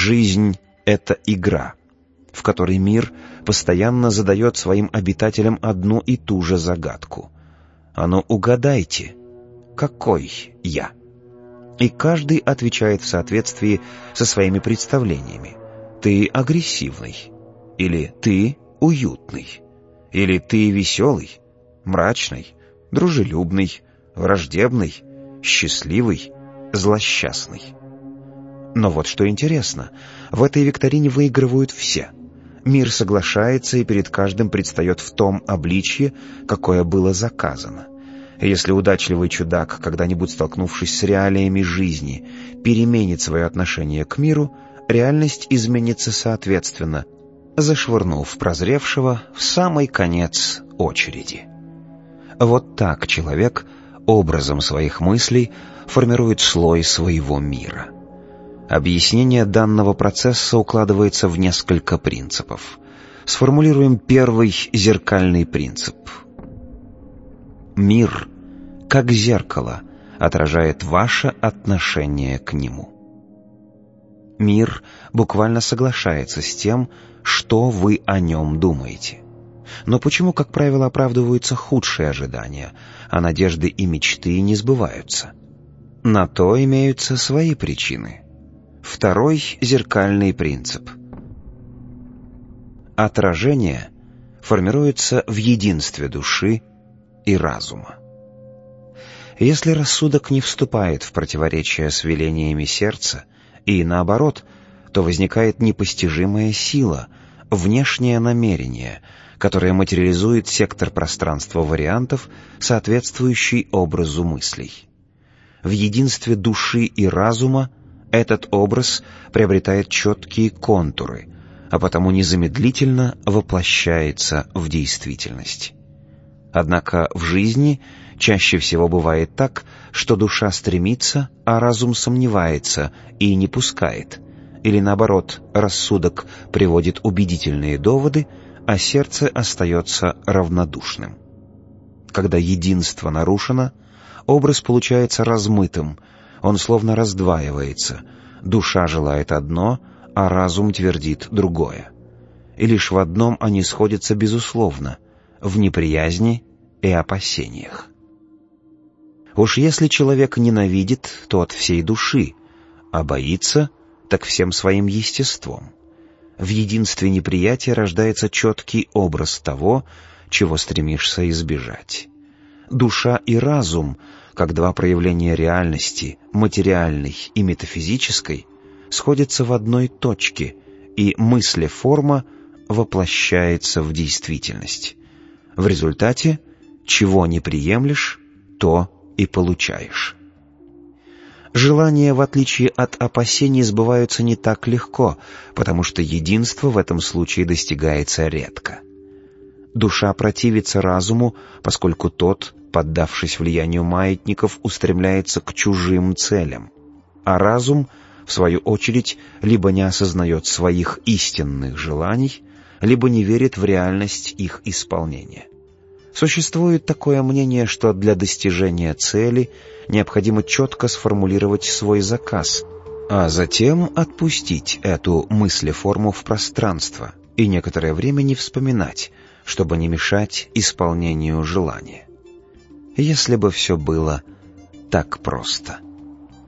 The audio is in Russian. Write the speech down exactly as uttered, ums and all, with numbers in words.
Жизнь — это игра, в которой мир постоянно задает своим обитателям одну и ту же загадку. А ну угадайте, какой я? И каждый отвечает в соответствии со своими представлениями. Ты агрессивный, или ты уютный, или ты веселый, мрачный, дружелюбный, враждебный, счастливый, злосчастный. Но вот что интересно, в этой викторине выигрывают все. Мир соглашается и перед каждым предстает в том обличье, какое было заказано. Если удачливый чудак, когда-нибудь столкнувшись с реалиями жизни, переменит свое отношение к миру, реальность изменится соответственно, зашвырнув прозревшего в самый конец очереди. Вот так человек образом своих мыслей формирует слой своего мира. Объяснение данного процесса укладывается в несколько принципов. Сформулируем первый зеркальный принцип. Мир, как зеркало, отражает ваше отношение к нему. Мир буквально соглашается с тем, что вы о нем думаете. Но почему, как правило, оправдываются худшие ожидания, а надежды и мечты не сбываются? На то имеются свои причины. Второй зеркальный принцип. Отражение формируется в единстве души и разума. Если рассудок не вступает в противоречие с велениями сердца, и наоборот, то возникает непостижимая сила, внешнее намерение, которое материализует сектор пространства вариантов, соответствующий образу мыслей. В единстве души и разума этот образ приобретает четкие контуры, а потому незамедлительно воплощается в действительность. Однако в жизни чаще всего бывает так, что душа стремится, а разум сомневается и не пускает, или наоборот, рассудок приводит убедительные доводы, а сердце остается равнодушным. Когда единство нарушено, образ получается размытым, он словно раздваивается, душа желает одно, а разум твердит другое. И лишь в одном они сходятся безусловно — в неприязни и опасениях. Уж если человек ненавидит, то от всей души, а боится, так всем своим естеством. В единстве неприятия рождается четкий образ того, чего стремишься избежать. Душа и разум, как два проявления реальности, материальной и метафизической, сходятся в одной точке, и мыслеформа воплощается в действительность. В результате, чего не приемлешь, то и получаешь. Желания, в отличие от опасений, сбываются не так легко, потому что единство в этом случае достигается редко. Душа противится разуму, поскольку тот, поддавшись влиянию маятников, устремляется к чужим целям, а разум, в свою очередь, либо не осознает своих истинных желаний, либо не верит в реальность их исполнения. Существует такое мнение, что для достижения цели необходимо четко сформулировать свой заказ, а затем отпустить эту мыслеформу в пространство и некоторое время не вспоминать, чтобы не мешать исполнению желания. Если бы все было так просто.